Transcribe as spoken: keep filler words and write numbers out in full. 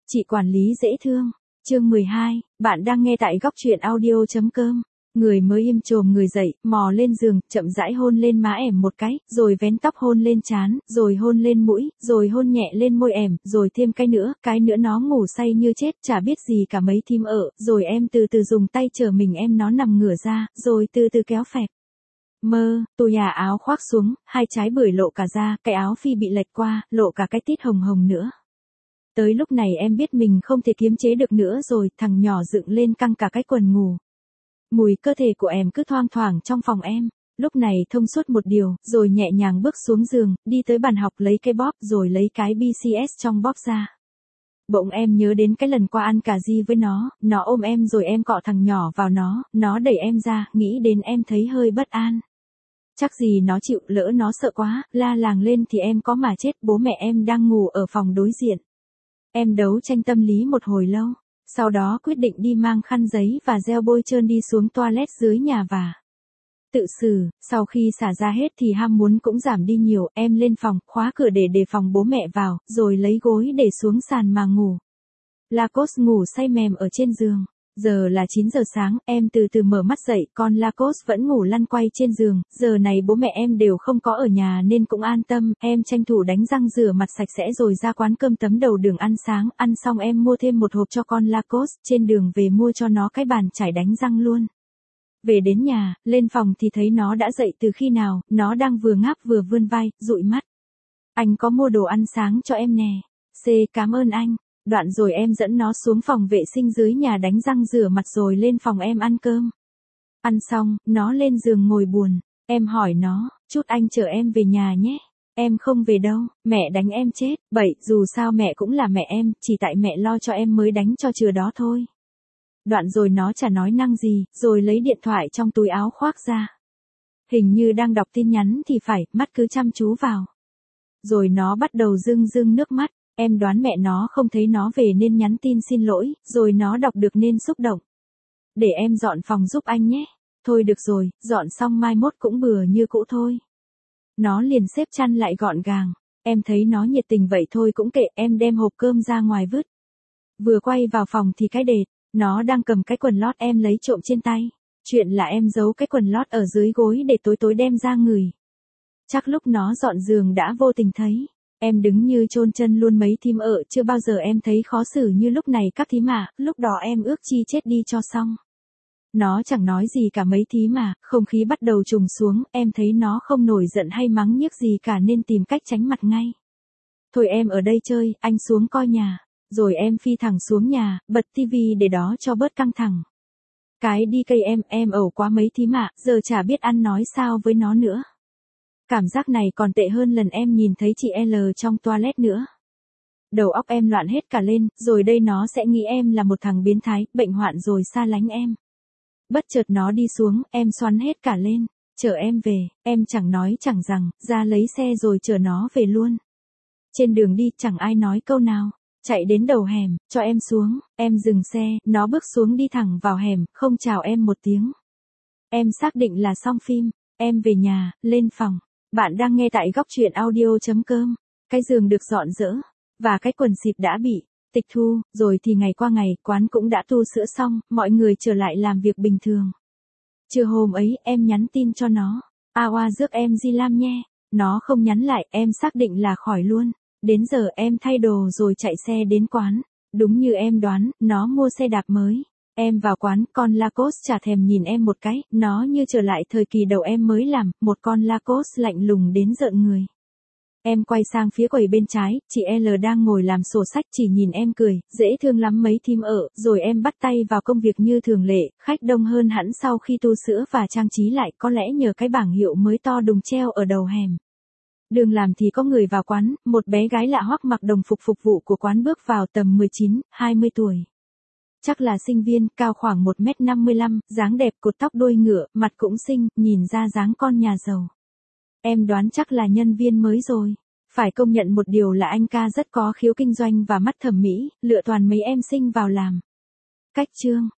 Chị quản lý dễ thương. Chương mười hai, bạn đang nghe tại góc truyện audio chấm com. Người mới im chồm người dậy, mò lên giường, chậm rãi hôn lên má ẻm một cái, rồi vén tóc hôn lên trán, rồi hôn lên mũi, rồi hôn nhẹ lên môi ẻm, rồi thêm cái nữa, cái nữa nó ngủ say như chết, chả biết gì cả mấy thím ợ, rồi em từ từ dùng tay chở mình em nó nằm ngửa ra, rồi từ từ kéo phẹp. Mơ, tôi nhà áo khoác xuống, hai trái bưởi lộ cả ra, cái áo phi bị lệch qua, lộ cả cái tít hồng hồng nữa. Tới lúc này em biết mình không thể kiềm chế được nữa rồi, thằng nhỏ dựng lên căng cả cái quần ngủ. Mùi cơ thể của em cứ thoang thoảng trong phòng em. Lúc này thông suốt một điều, rồi nhẹ nhàng bước xuống giường, đi tới bàn học lấy cái bóp rồi lấy cái bê xê ét trong bóp ra. Bỗng em nhớ đến cái lần qua ăn cà ri với nó, nó ôm em rồi em cọ thằng nhỏ vào nó, nó đẩy em ra, nghĩ đến em thấy hơi bất an. Chắc gì nó chịu, lỡ nó sợ quá, la làng lên thì em có mà chết, bố mẹ em đang ngủ ở phòng đối diện. Em đấu tranh tâm lý một hồi lâu, sau đó quyết định đi mang khăn giấy và gel bôi trơn đi xuống toilet dưới nhà và tự xử, sau khi xả ra hết thì ham muốn cũng giảm đi nhiều, em lên phòng, khóa cửa để đề phòng bố mẹ vào, rồi lấy gối để xuống sàn mà ngủ. Lacoste ngủ say mềm ở trên giường. Giờ là chín giờ sáng, em từ từ mở mắt dậy, con Lacoste vẫn ngủ lăn quay trên giường, giờ này bố mẹ em đều không có ở nhà nên cũng an tâm, em tranh thủ đánh răng rửa mặt sạch sẽ rồi ra quán cơm tấm đầu đường ăn sáng, ăn xong em mua thêm một hộp cho con Lacoste, trên đường về mua cho nó cái bàn chải đánh răng luôn. Về đến nhà, lên phòng thì thấy nó đã dậy từ khi nào, nó đang vừa ngáp vừa vươn vai, dụi mắt. Anh có mua đồ ăn sáng cho em nè. C, cảm ơn anh. Đoạn rồi em dẫn nó xuống phòng vệ sinh dưới nhà đánh răng rửa mặt rồi lên phòng em ăn cơm. Ăn xong, nó lên giường ngồi buồn. Em hỏi nó, chút anh chở em về nhà nhé. Em không về đâu, mẹ đánh em chết. Bậy, dù sao mẹ cũng là mẹ em, chỉ tại mẹ lo cho em mới đánh cho chừa đó thôi. Đoạn rồi nó chả nói năng gì, rồi lấy điện thoại trong túi áo khoác ra. Hình như đang đọc tin nhắn thì phải, mắt cứ chăm chú vào. Rồi nó bắt đầu rưng rưng nước mắt. Em đoán mẹ nó không thấy nó về nên nhắn tin xin lỗi, rồi nó đọc được nên xúc động. Để em dọn phòng giúp anh nhé. Thôi được rồi, dọn xong mai mốt cũng bừa như cũ thôi. Nó liền xếp chăn lại gọn gàng. Em thấy nó nhiệt tình vậy thôi cũng kệ, em đem hộp cơm ra ngoài vứt. Vừa quay vào phòng thì cái đệt, nó đang cầm cái quần lót em lấy trộm trên tay. Chuyện là em giấu cái quần lót ở dưới gối để tối tối đem ra ngửi. Chắc lúc nó dọn giường đã vô tình thấy. Em đứng như chôn chân luôn mấy thím ợ, chưa bao giờ em thấy khó xử như lúc này các thím à, lúc đó em ước chi chết đi cho xong. Nó chẳng nói gì cả mấy thím mà, không khí bắt đầu trùng xuống, em thấy nó không nổi giận hay mắng nhiếc gì cả nên tìm cách tránh mặt ngay. Thôi em ở đây chơi, anh xuống coi nhà. Rồi em phi thẳng xuống nhà, bật tivi để đó cho bớt căng thẳng. Cái đi cây em, em ẩu quá mấy thím ạ, giờ chả biết ăn nói sao với nó nữa. Cảm giác này còn tệ hơn lần em nhìn thấy chị L trong toilet nữa. Đầu óc em loạn hết cả lên, rồi đây nó sẽ nghĩ em là một thằng biến thái, bệnh hoạn rồi xa lánh em. Bất chợt nó đi xuống, em xoắn hết cả lên, chở em về, em chẳng nói chẳng rằng, ra lấy xe rồi chở nó về luôn. Trên đường đi chẳng ai nói câu nào, chạy đến đầu hẻm, cho em xuống, em dừng xe, nó bước xuống đi thẳng vào hẻm, không chào em một tiếng. Em xác định là xong phim, em về nhà, lên phòng. Bạn đang nghe tại góc truyện audio chấm com. Cái giường được dọn dỡ, và cái quần xịp đã bị tịch thu, rồi thì ngày qua ngày, quán cũng đã tu sửa xong, mọi người trở lại làm việc bình thường. Trưa hôm ấy, em nhắn tin cho nó. A oa rước em Di Lam nhé. Nó không nhắn lại, em xác định là khỏi luôn. Đến giờ em thay đồ rồi chạy xe đến quán. Đúng như em đoán, nó mua xe đạp mới. Em vào quán, con Lacoste chả thèm nhìn em một cái, nó như trở lại thời kỳ đầu em mới làm, một con Lacoste lạnh lùng đến rợn người. Em quay sang phía quầy bên trái, chị L đang ngồi làm sổ sách chỉ nhìn em cười, dễ thương lắm mấy thím ợ, rồi em bắt tay vào công việc như thường lệ, khách đông hơn hẳn sau khi tu sữa và trang trí lại, có lẽ nhờ cái bảng hiệu mới to đùng treo ở đầu hẻm. Đường làm thì có người vào quán, một bé gái lạ hoắc mặc đồng phục phục vụ của quán bước vào tầm mười chín, hai mươi tuổi. Chắc là sinh viên, cao khoảng một mét năm mươi lăm, dáng đẹp, cột tóc đuôi ngựa, mặt cũng xinh, nhìn ra dáng con nhà giàu. Em đoán chắc là nhân viên mới rồi. Phải công nhận một điều là anh ca rất có khiếu kinh doanh và mắt thẩm mỹ, lựa toàn mấy em xinh vào làm. Cách chương,